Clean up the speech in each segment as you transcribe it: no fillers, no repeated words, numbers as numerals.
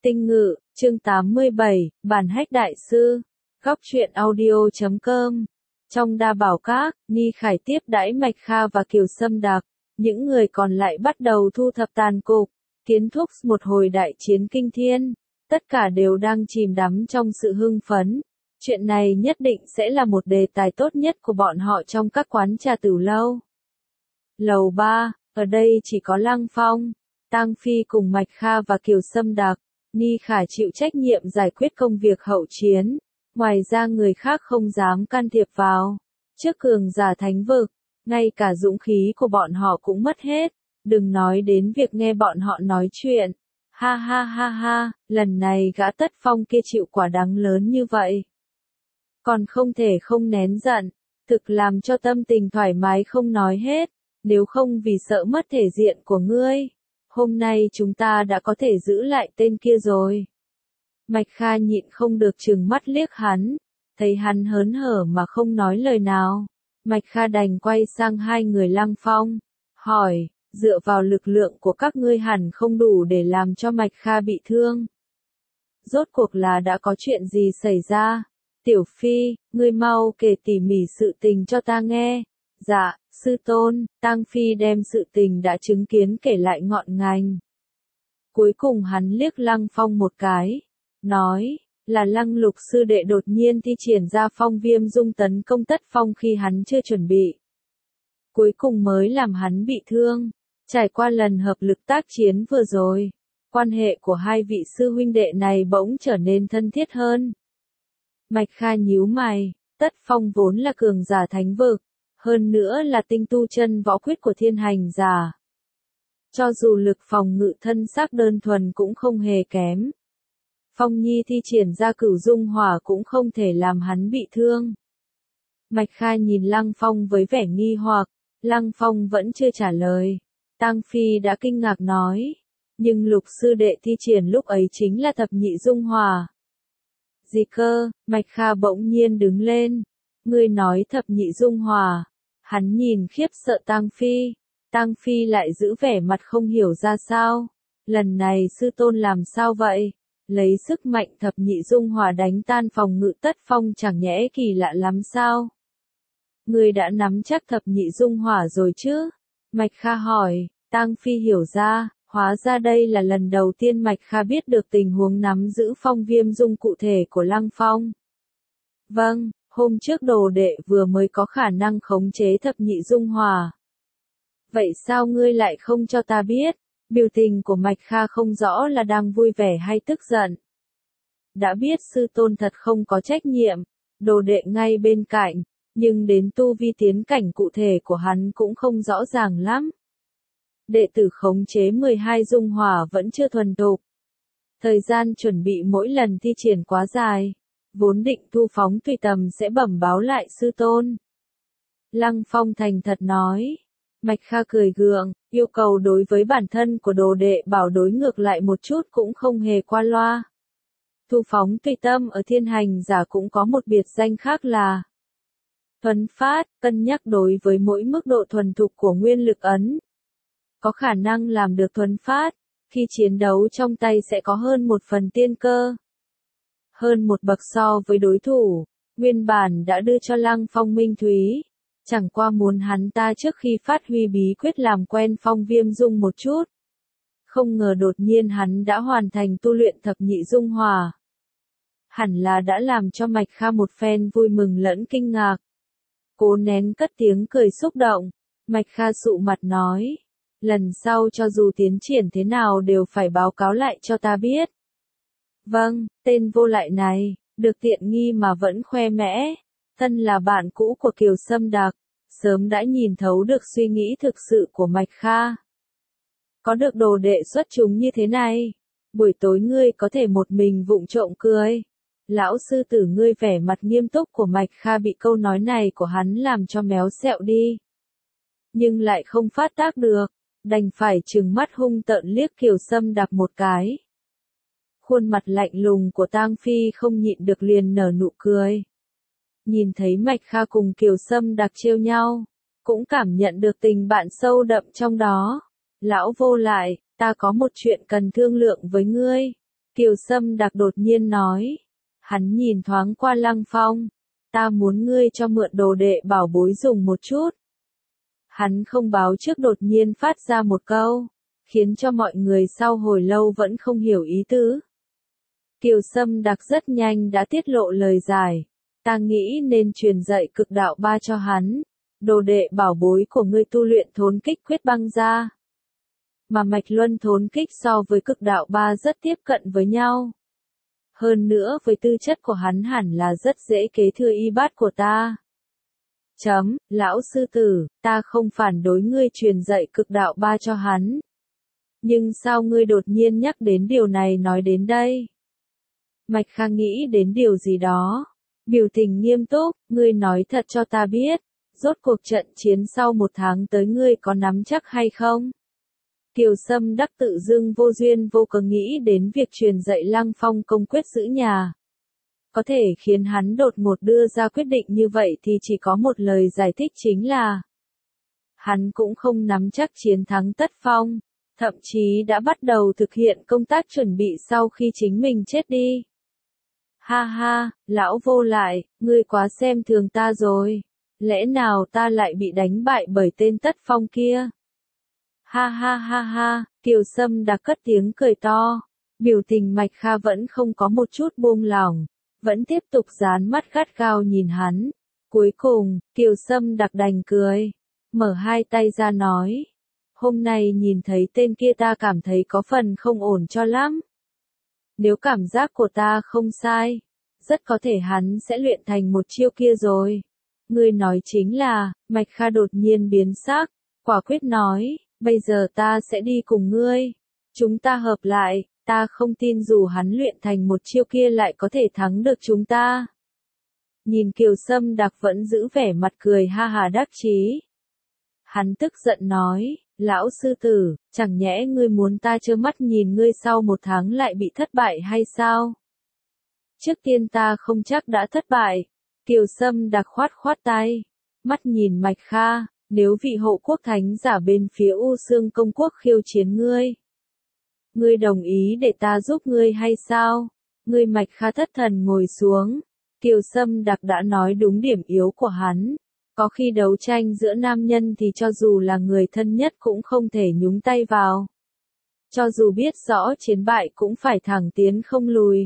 Tinh Ngự, chương 87, Bản Hách Đại Sư, Góc truyện audio.com. Trong Đa Bảo Các, Ni Khải tiếp đãi Mạch Kha và Kiều Sâm Đặc, những người còn lại bắt đầu thu thập tàn cục, kiến thúc một hồi đại chiến kinh thiên, tất cả đều đang chìm đắm trong sự hưng phấn. Chuyện này nhất định sẽ là một đề tài tốt nhất của bọn họ trong các quán trà tửu lâu. Lầu 3, ở đây chỉ có Lăng Phong, Tang Phi cùng Mạch Kha và Kiều Sâm Đặc. Ni Khải chịu trách nhiệm giải quyết công việc hậu chiến, ngoài ra người khác không dám can thiệp vào. Trước cường giả thánh vực, ngay cả dũng khí của bọn họ cũng mất hết, đừng nói đến việc nghe bọn họ nói chuyện. Ha ha ha ha, lần này gã Tất Phong kia chịu quả đắng lớn như vậy. Còn không thể không nén giận, thực làm cho tâm tình thoải mái không nói hết, nếu không vì sợ mất thể diện của ngươi. Hôm nay chúng ta đã có thể giữ lại tên kia rồi. Mạch Kha nhịn không được trừng mắt liếc hắn, thấy hắn hớn hở mà không nói lời nào. Mạch Kha đành quay sang hai người Lăng Phong, hỏi, dựa vào lực lượng của các ngươi hẳn không đủ để làm cho Mạch Kha bị thương. Rốt cuộc là đã có chuyện gì xảy ra? Tiểu Phi, ngươi mau kể tỉ mỉ sự tình cho ta nghe. Dạ, sư tôn. Tang Phi đem sự tình đã chứng kiến kể lại ngọn ngành. Cuối cùng hắn liếc Lăng Phong một cái, nói, là Lăng Lục sư đệ đột nhiên thi triển ra phong viêm dung tấn công Tất Phong khi hắn chưa chuẩn bị. Cuối cùng mới làm hắn bị thương. Trải qua lần hợp lực tác chiến vừa rồi, quan hệ của hai vị sư huynh đệ này bỗng trở nên thân thiết hơn. Mạch Kha nhíu mày, Tất Phong vốn là cường giả thánh vực, hơn nữa là tinh tu chân võ quyết của thiên hành giả. Cho dù lực phòng ngự thân xác đơn thuần cũng không hề kém. Phong Nhi thi triển ra cửu dung hỏa cũng không thể làm hắn bị thương. Mạch Kha nhìn Lăng Phong với vẻ nghi hoặc, Lăng Phong vẫn chưa trả lời. Tang Phi đã kinh ngạc nói, nhưng Lục sư đệ thi triển lúc ấy chính là thập nhị dung hỏa. Gì cơ? Mạch Kha bỗng nhiên đứng lên. Ngươi nói thập nhị dung hỏa. Hắn nhìn khiếp sợ Tang Phi. Tang Phi lại giữ vẻ mặt không hiểu ra sao. Lần này sư tôn làm sao vậy? Lấy sức mạnh thập nhị dung hỏa đánh tan phòng ngự Tất Phong chẳng nhẽ kỳ lạ lắm sao? Ngươi đã nắm chắc thập nhị dung hỏa rồi chứ? Mạch Kha hỏi. Tang Phi hiểu ra, hóa ra đây là lần đầu tiên Mạch Kha biết được tình huống nắm giữ phong viêm dung cụ thể của Lăng Phong. Vâng, hôm trước đồ đệ vừa mới có khả năng khống chế thập nhị dung hỏa. Vậy sao ngươi lại không cho ta biết? Biểu tình của Mạch Kha không rõ là đang vui vẻ hay tức giận. Đã biết sư tôn thật không có trách nhiệm, đồ đệ ngay bên cạnh, nhưng đến tu vi tiến cảnh cụ thể của hắn cũng không rõ ràng lắm. Đệ tử khống chế 12 dung hỏa vẫn chưa thuần thục. Thời gian chuẩn bị mỗi lần thi triển quá dài, vốn định thu phóng tùy tầm sẽ bẩm báo lại sư tôn. Lăng Phong thành thật nói. Mạch Kha cười gượng, yêu cầu đối với bản thân của đồ đệ bảo đối ngược lại một chút cũng không hề qua loa. Thu phóng tùy tâm ở thiên hành giả cũng có một biệt danh khác là thuần phát, cân nhắc đối với mỗi mức độ thuần thục của nguyên lực ấn. Có khả năng làm được thuần phát, khi chiến đấu trong tay sẽ có hơn một phần tiên cơ. Hơn một bậc so với đối thủ, nguyên bản đã đưa cho Lăng Phong minh thúy. Chẳng qua muốn hắn ta trước khi phát huy bí quyết làm quen phong viêm dung một chút. Không ngờ đột nhiên hắn đã hoàn thành tu luyện thập nhị dung hỏa. Hẳn là đã làm cho Mạch Kha một phen vui mừng lẫn kinh ngạc. Cố nén cất tiếng cười xúc động, Mạch Kha sụ mặt nói. Lần sau cho dù tiến triển thế nào đều phải báo cáo lại cho ta biết. Vâng, tên vô lại này, được tiện nghi mà vẫn khoe mẽ. Thân là bạn cũ của Kiều Sâm Đặc, sớm đã nhìn thấu được suy nghĩ thực sự của Mạch Kha. Có được đồ đệ xuất chúng như thế này, buổi tối ngươi có thể một mình vụng trộm cười. Lão sư tử ngươi vẻ mặt nghiêm túc của Mạch Kha bị câu nói này của hắn làm cho méo xẹo đi. Nhưng lại không phát tác được, đành phải trừng mắt hung tợn liếc Kiều Sâm Đặc một cái. Khuôn mặt lạnh lùng của Tang Phi không nhịn được liền nở nụ cười. Nhìn thấy Mạch Kha cùng Kiều Sâm Đặc trêu nhau, cũng cảm nhận được tình bạn sâu đậm trong đó. Lão vô lại, ta có một chuyện cần thương lượng với ngươi. Kiều Sâm Đặc đột nhiên nói. Hắn nhìn thoáng qua Lăng Phong. Ta muốn ngươi cho mượn đồ đệ bảo bối dùng một chút. Hắn không báo trước đột nhiên phát ra một câu, khiến cho mọi người sau hồi lâu vẫn không hiểu ý tứ. Kiều Sâm Đặc rất nhanh đã tiết lộ lời giải. Ta nghĩ nên truyền dạy cực đạo ba cho hắn. Đồ đệ bảo bối của ngươi tu luyện thốn kích quyết băng ra. Mà mạch luân thốn kích so với cực đạo ba rất tiếp cận với nhau. Hơn nữa với tư chất của hắn hẳn là rất dễ kế thừa y bát của ta. Lão sư tử, ta không phản đối ngươi truyền dạy cực đạo ba cho hắn. Nhưng sao ngươi đột nhiên nhắc đến điều này nói đến đây? Mạch Kha nghĩ đến điều gì đó. Biểu tình nghiêm túc, ngươi nói thật cho ta biết. Rốt cuộc trận chiến sau 1 tháng tới ngươi có nắm chắc hay không? Kiều Sâm Đắc tự dưng vô duyên vô cớ nghĩ đến việc truyền dạy Lăng Phong công quyết giữ nhà. Có thể khiến hắn đột ngột đưa ra quyết định như vậy thì chỉ có một lời giải thích chính là hắn cũng không nắm chắc chiến thắng Tất Phong, thậm chí đã bắt đầu thực hiện công tác chuẩn bị sau khi chính mình chết đi. Ha ha, lão vô lại, ngươi quá xem thường ta rồi. Lẽ nào ta lại bị đánh bại bởi tên Tất Phong kia? Ha ha ha ha, Kiều Sâm đã cất tiếng cười to. Biểu tình Mạch Kha vẫn không có một chút buông lỏng, vẫn tiếp tục dán mắt gắt gao nhìn hắn. Cuối cùng, Kiều Sâm đặc đành cười, mở hai tay ra nói. Hôm nay nhìn thấy tên kia ta cảm thấy có phần không ổn cho lắm. Nếu cảm giác của ta không sai, rất có thể hắn sẽ luyện thành một chiêu kia rồi. Ngươi nói chính là, Mạch Kha đột nhiên biến sắc, quả quyết nói, bây giờ ta sẽ đi cùng ngươi. Chúng ta hợp lại, ta không tin dù hắn luyện thành một chiêu kia lại có thể thắng được chúng ta. Nhìn Kiều Sâm Đặc vẫn giữ vẻ mặt cười ha hà đắc chí. Hắn tức giận nói, lão sư tử, chẳng nhẽ ngươi muốn ta trơ mắt nhìn ngươi sau 1 tháng lại bị thất bại hay sao? Trước tiên ta không chắc đã thất bại. Kiều Sâm Đặc khoát khoát tay, mắt nhìn Mạch Kha, nếu vị hộ quốc thánh giả bên phía U Xương công quốc khiêu chiến ngươi. Ngươi đồng ý để ta giúp ngươi hay sao? Ngươi Mạch Kha thất thần ngồi xuống. Kiều Sâm Đặc đã nói đúng điểm yếu của hắn. Có khi đấu tranh giữa nam nhân thì cho dù là người thân nhất cũng không thể nhúng tay vào. Cho dù biết rõ chiến bại cũng phải thẳng tiến không lùi.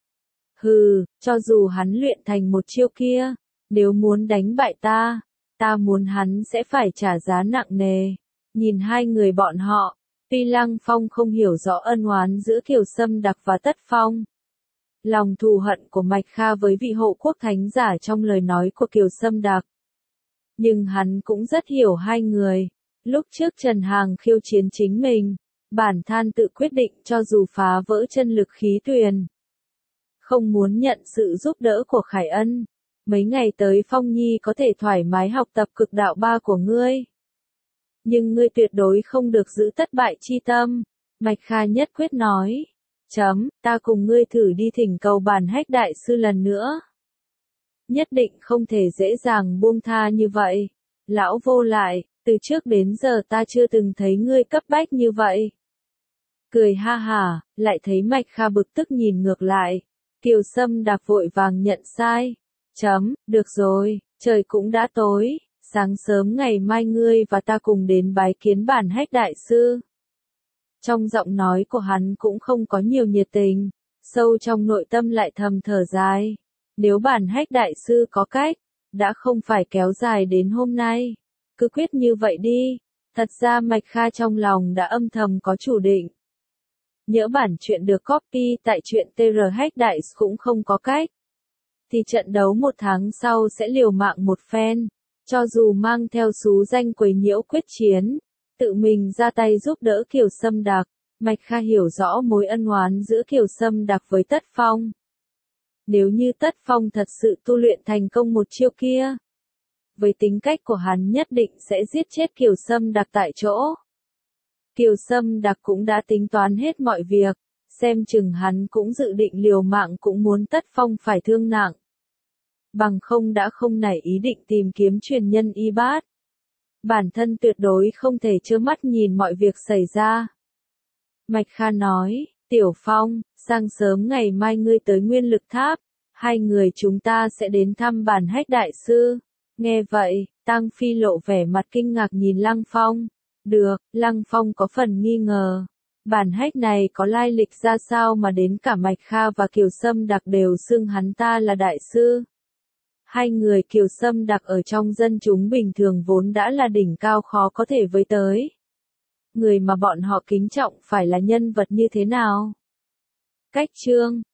Hừ, cho dù hắn luyện thành một chiêu kia, nếu muốn đánh bại ta, ta muốn hắn sẽ phải trả giá nặng nề. Nhìn hai người bọn họ, tuy Lăng Phong không hiểu rõ ân oán giữa Kiều Sâm Đặc và Tất Phong. Lòng thù hận của Mạch Kha với vị hộ quốc thánh giả trong lời nói của Kiều Sâm Đặc. Nhưng hắn cũng rất hiểu hai người. Lúc trước Trần Hàng khiêu chiến chính mình, bản than tự quyết định cho dù phá vỡ chân lực khí tuyền. Không muốn nhận sự giúp đỡ của Khải Ân. Mấy ngày tới Phong Nhi có thể thoải mái học tập cực đạo ba của ngươi. Nhưng ngươi tuyệt đối không được giữ thất bại chi tâm. Mạch Kha nhất quyết nói. Ta cùng ngươi thử đi thỉnh cầu Bản Hách đại sư lần nữa. Nhất định không thể dễ dàng buông tha như vậy. Lão vô lại, từ trước đến giờ ta chưa từng thấy ngươi cấp bách như vậy. Cười ha hả, lại thấy Mạch Kha bực tức nhìn ngược lại. Kiều Sâm Đặc vội vàng nhận sai. Được rồi, trời cũng đã tối, sáng sớm ngày mai ngươi và ta cùng đến bái kiến Bản Hách đại sư. Trong giọng nói của hắn cũng không có nhiều nhiệt tình, sâu trong nội tâm lại thầm thở dài. Nếu Bản Hách đại sư có cách, đã không phải kéo dài đến hôm nay. Cứ quyết như vậy đi. Thật ra Mạch Kha trong lòng đã âm thầm có chủ định. Nhỡ bản chuyện được copy tại truyện TR Hách đại cũng không có cách. Thì trận đấu 1 tháng sau sẽ liều mạng một phen. Cho dù mang theo xú danh quấy nhiễu quyết chiến. Tự mình ra tay giúp đỡ Kiều Sâm Đặc. Mạch Kha hiểu rõ mối ân oán giữa Kiều Sâm Đặc với Tất Phong. Nếu như Tất Phong thật sự tu luyện thành công một chiêu kia, với tính cách của hắn nhất định sẽ giết chết Kiều Sâm Đặc tại chỗ. Kiều Sâm Đặc cũng đã tính toán hết mọi việc, xem chừng hắn cũng dự định liều mạng cũng muốn Tất Phong phải thương nặng. Bằng không đã không nảy ý định tìm kiếm truyền nhân y bát. Bản thân tuyệt đối không thể trơ mắt nhìn mọi việc xảy ra. Mạch Kha nói, Tiểu Phong, Sáng sớm ngày mai ngươi tới Nguyên Lực Tháp, hai người chúng ta sẽ đến thăm Bản Hách Đại Sư. Nghe vậy, Tang Phi lộ vẻ mặt kinh ngạc nhìn Lăng Phong. Được, Lăng Phong có phần nghi ngờ. Bản Hách này có lai lịch ra sao mà đến cả Mạch Kha và Kiều Sâm Đặc đều xưng hắn ta là đại sư. Hai người Kiều Sâm Đặc ở trong dân chúng bình thường vốn đã là đỉnh cao khó có thể với tới. Người mà bọn họ kính trọng phải là nhân vật như thế nào? Cách chương